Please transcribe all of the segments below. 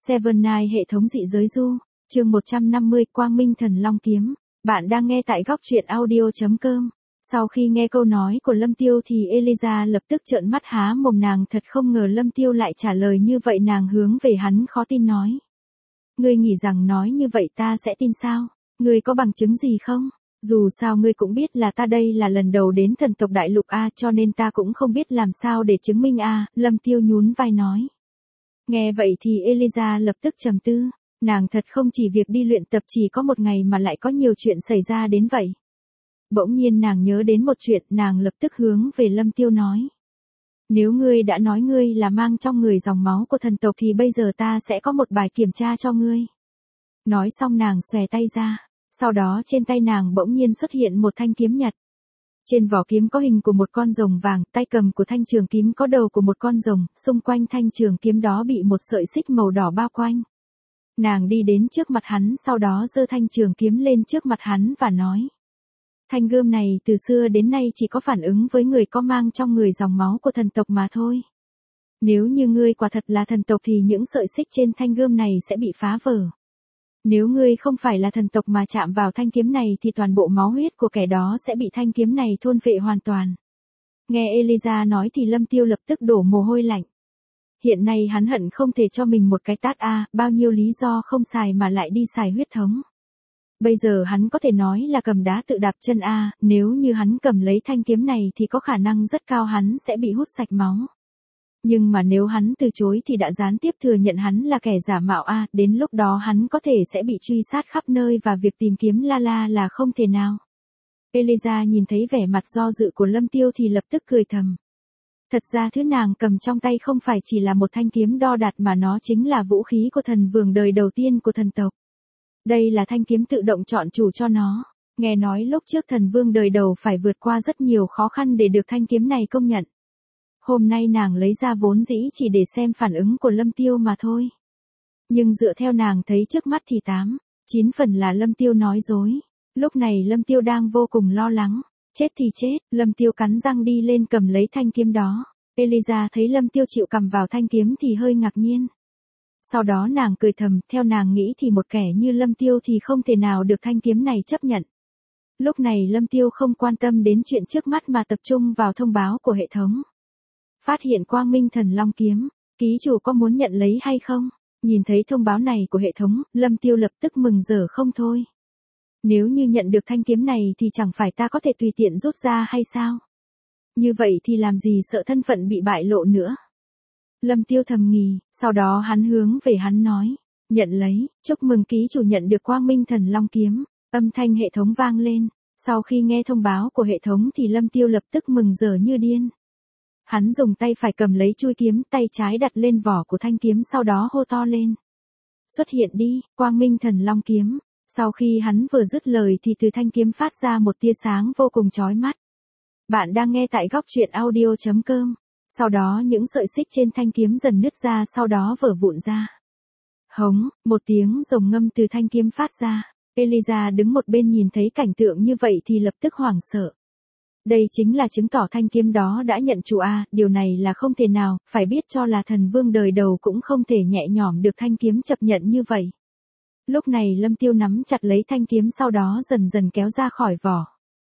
Seven Night hệ thống dị giới du, chương 150 Quang Minh Thần Long Kiếm. Bạn đang nghe tại góc truyện audio.com. Sau khi nghe câu nói của Lâm Tiêu thì Eliza lập tức trợn mắt há mồm, nàng thật không ngờ Lâm Tiêu lại trả lời như vậy. Nàng hướng về hắn khó tin nói. Ngươi nghĩ rằng nói như vậy ta sẽ tin sao? Ngươi có bằng chứng gì không? Dù sao ngươi cũng biết là ta đây là lần đầu đến thần tộc đại lục A, cho nên ta cũng không biết làm sao để chứng minh A, Lâm Tiêu nhún vai nói. Nghe vậy thì Eliza lập tức trầm tư, nàng thật không chỉ việc đi luyện tập chỉ có một ngày mà lại có nhiều chuyện xảy ra đến vậy. Bỗng nhiên nàng nhớ đến một chuyện, nàng lập tức hướng về Lâm Tiêu nói. Nếu ngươi đã nói ngươi là mang trong người dòng máu của thần tộc thì bây giờ ta sẽ có một bài kiểm tra cho ngươi. Nói xong nàng xòe tay ra, sau đó trên tay nàng bỗng nhiên xuất hiện một thanh kiếm nhật. Trên vỏ kiếm có hình của một con rồng vàng, tay cầm của thanh trường kiếm có đầu của một con rồng, xung quanh thanh trường kiếm đó bị một sợi xích màu đỏ bao quanh. Nàng đi đến trước mặt hắn, sau đó giơ thanh trường kiếm lên trước mặt hắn và nói. Thanh gươm này từ xưa đến nay chỉ có phản ứng với người có mang trong người dòng máu của thần tộc mà thôi. Nếu như ngươi quả thật là thần tộc thì những sợi xích trên thanh gươm này sẽ bị phá vỡ. Nếu ngươi không phải là thần tộc mà chạm vào thanh kiếm này thì toàn bộ máu huyết của kẻ đó sẽ bị thanh kiếm này thôn phệ hoàn toàn. Nghe Eliza nói thì Lâm Tiêu lập tức đổ mồ hôi lạnh. Hiện nay hắn hận không thể cho mình một cái tát bao nhiêu lý do không xài mà lại đi xài huyết thống. Bây giờ hắn có thể nói là cầm đá tự đạp chân nếu như hắn cầm lấy thanh kiếm này thì có khả năng rất cao hắn sẽ bị hút sạch máu. Nhưng mà nếu hắn từ chối thì đã gián tiếp thừa nhận hắn là kẻ giả mạo đến lúc đó hắn có thể sẽ bị truy sát khắp nơi và việc tìm kiếm Lala là không thể nào. Eliza nhìn thấy vẻ mặt do dự của Lâm Tiêu thì lập tức cười thầm. Thật ra thứ nàng cầm trong tay không phải chỉ là một thanh kiếm đo đạc mà nó chính là vũ khí của thần vương đời đầu tiên của thần tộc. Đây là thanh kiếm tự động chọn chủ cho nó. Nghe nói lúc trước thần vương đời đầu phải vượt qua rất nhiều khó khăn để được thanh kiếm này công nhận. Hôm nay nàng lấy ra vốn dĩ chỉ để xem phản ứng của Lâm Tiêu mà thôi. Nhưng dựa theo nàng thấy trước mắt thì 9 phần là Lâm Tiêu nói dối. Lúc này Lâm Tiêu đang vô cùng lo lắng. Chết thì chết, Lâm Tiêu cắn răng đi lên cầm lấy thanh kiếm đó. Eliza thấy Lâm Tiêu chịu cầm vào thanh kiếm thì hơi ngạc nhiên. Sau đó nàng cười thầm, theo nàng nghĩ thì một kẻ như Lâm Tiêu thì không thể nào được thanh kiếm này chấp nhận. Lúc này Lâm Tiêu không quan tâm đến chuyện trước mắt mà tập trung vào thông báo của hệ thống. Phát hiện Quang Minh Thần Long Kiếm, ký chủ có muốn nhận lấy hay không? Nhìn thấy thông báo này của hệ thống, Lâm Tiêu lập tức mừng rỡ không thôi. Nếu như nhận được thanh kiếm này thì chẳng phải ta có thể tùy tiện rút ra hay sao? Như vậy thì làm gì sợ thân phận bị bại lộ nữa? Lâm Tiêu thầm nghĩ, sau đó hắn hướng về hắn nói, nhận lấy, chúc mừng ký chủ nhận được Quang Minh Thần Long Kiếm. Âm thanh hệ thống vang lên, sau khi nghe thông báo của hệ thống thì Lâm Tiêu lập tức mừng rỡ như điên. Hắn dùng tay phải cầm lấy chuôi kiếm, tay trái đặt lên vỏ của thanh kiếm, sau đó hô to lên. Xuất hiện đi, Quang Minh Thần Long Kiếm. Sau khi hắn vừa dứt lời thì từ thanh kiếm phát ra một tia sáng vô cùng chói mắt. Bạn đang nghe tại góc truyện audio.com. Sau đó những sợi xích trên thanh kiếm dần nứt ra, sau đó vỡ vụn ra. Hống, một tiếng rồng ngâm từ thanh kiếm phát ra. Eliza đứng một bên nhìn thấy cảnh tượng như vậy thì lập tức hoảng sợ. Đây chính là chứng tỏ thanh kiếm đó đã nhận chủ điều này là không thể nào, phải biết cho là thần vương đời đầu cũng không thể nhẹ nhõm được thanh kiếm chấp nhận như vậy. Lúc này Lâm Tiêu nắm chặt lấy thanh kiếm, sau đó dần dần kéo ra khỏi vỏ.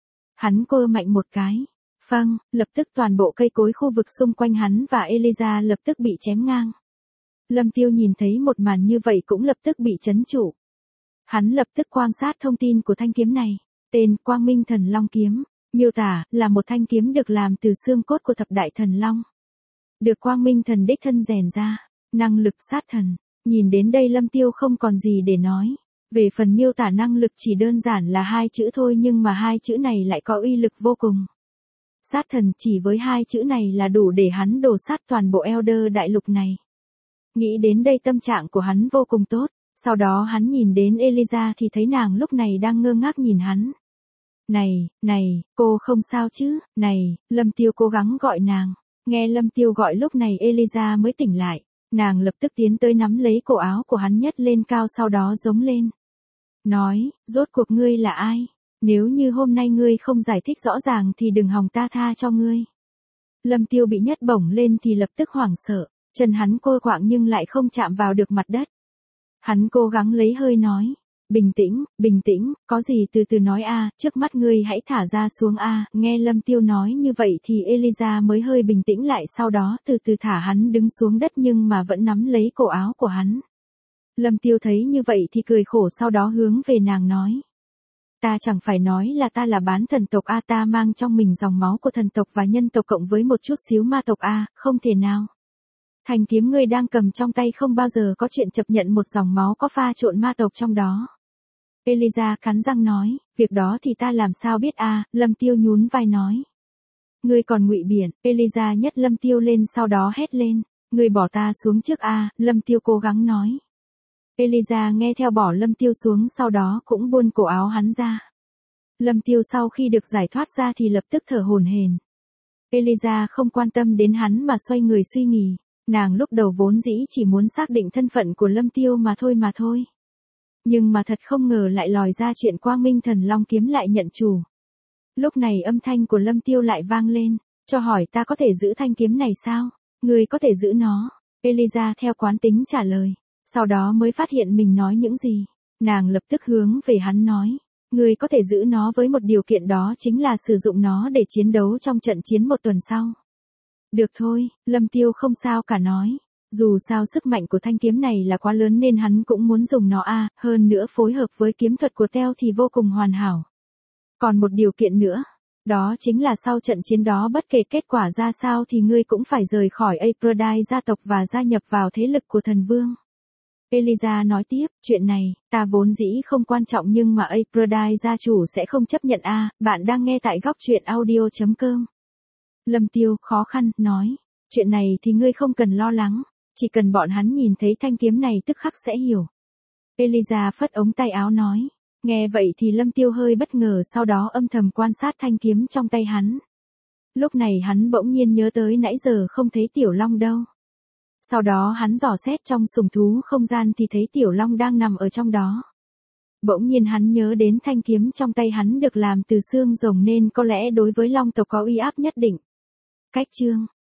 Hắn cơ mạnh một cái. Phăng, lập tức toàn bộ cây cối khu vực xung quanh hắn và Eliza lập tức bị chém ngang. Lâm Tiêu nhìn thấy một màn như vậy cũng lập tức bị chấn trụ. Hắn lập tức quan sát thông tin của thanh kiếm này. Tên Quang Minh Thần Long Kiếm. Miêu tả là một thanh kiếm được làm từ xương cốt của thập đại thần long. Được Quang Minh Thần đích thân rèn ra. Năng lực sát thần. Nhìn đến đây Lâm Tiêu không còn gì để nói. Về phần miêu tả năng lực chỉ đơn giản là 2 chữ thôi, nhưng mà 2 chữ này lại có uy lực vô cùng. Sát thần, chỉ với 2 chữ này là đủ để hắn đổ sát toàn bộ Elder đại lục này. Nghĩ đến đây tâm trạng của hắn vô cùng tốt. Sau đó hắn nhìn đến Eliza thì thấy nàng lúc này đang ngơ ngác nhìn hắn. Này, cô không sao chứ? Này, Lâm Tiêu cố gắng gọi nàng. Nghe Lâm Tiêu gọi lúc này Eliza mới tỉnh lại. Nàng lập tức tiến tới nắm lấy cổ áo của hắn nhấc lên cao, sau đó giống lên. Nói, rốt cuộc ngươi là ai? Nếu như hôm nay ngươi không giải thích rõ ràng thì đừng hòng ta tha cho ngươi. Lâm Tiêu bị nhấc bổng lên thì lập tức hoảng sợ. Chân hắn cô quạng nhưng lại không chạm vào được mặt đất. Hắn cố gắng lấy hơi nói. Bình tĩnh, có gì từ từ nói a, trước mắt ngươi hãy thả ra xuống a. Nghe Lâm Tiêu nói như vậy thì Eliza mới hơi bình tĩnh lại, sau đó từ từ thả hắn đứng xuống đất nhưng mà vẫn nắm lấy cổ áo của hắn. Lâm Tiêu thấy như vậy thì cười khổ, sau đó hướng về nàng nói. Ta chẳng phải nói là ta là bán thần tộc a, ta mang trong mình dòng máu của thần tộc và nhân tộc cộng với một chút xíu ma tộc a, không thể nào. Thanh kiếm ngươi đang cầm trong tay không bao giờ có chuyện chấp nhận một dòng máu có pha trộn ma tộc trong đó. Eliza cắn răng nói, việc đó thì ta làm sao biết a, Lâm Tiêu nhún vai nói. Ngươi còn ngụy biện, Eliza nhấc Lâm Tiêu lên sau đó hét lên, ngươi bỏ ta xuống trước a, Lâm Tiêu cố gắng nói. Eliza nghe theo bỏ Lâm Tiêu xuống, sau đó cũng buông cổ áo hắn ra. Lâm Tiêu sau khi được giải thoát ra thì lập tức thở hổn hển. Eliza không quan tâm đến hắn mà xoay người suy nghĩ, nàng lúc đầu vốn dĩ chỉ muốn xác định thân phận của Lâm Tiêu mà thôi. Nhưng mà thật không ngờ lại lòi ra chuyện Quang Minh Thần Long kiếm lại nhận chủ. Lúc này âm thanh của Lâm Tiêu lại vang lên, cho hỏi ta có thể giữ thanh kiếm này sao? Ngươi có thể giữ nó. Eliza theo quán tính trả lời. Sau đó mới phát hiện mình nói những gì. Nàng lập tức hướng về hắn nói. Ngươi có thể giữ nó với một điều kiện, đó chính là sử dụng nó để chiến đấu trong trận chiến một tuần sau. Được thôi, Lâm Tiêu không sao cả nói. Dù sao sức mạnh của thanh kiếm này là quá lớn nên hắn cũng muốn dùng nó a, hơn nữa phối hợp với kiếm thuật của Teo thì vô cùng hoàn hảo. Còn một điều kiện nữa, đó chính là sau trận chiến đó bất kể kết quả ra sao thì ngươi cũng phải rời khỏi Aphrodite gia tộc và gia nhập vào thế lực của thần vương. Eliza nói tiếp, chuyện này, ta vốn dĩ không quan trọng nhưng mà Aphrodite gia chủ sẽ không chấp nhận a. Bạn đang nghe tại góc truyện audio.com. Lâm Tiêu khó khăn, nói, chuyện này thì ngươi không cần lo lắng, chỉ cần bọn hắn nhìn thấy thanh kiếm này tức khắc sẽ hiểu. Eliza phất ống tay áo nói, nghe vậy thì Lâm Tiêu hơi bất ngờ, sau đó âm thầm quan sát thanh kiếm trong tay hắn. Lúc này hắn bỗng nhiên nhớ tới nãy giờ không thấy Tiểu Long đâu. Sau đó hắn dò xét trong sùng thú không gian thì thấy Tiểu Long đang nằm ở trong đó. Bỗng nhiên hắn nhớ đến thanh kiếm trong tay hắn được làm từ xương rồng nên có lẽ đối với Long tộc có uy áp nhất định. Cách chương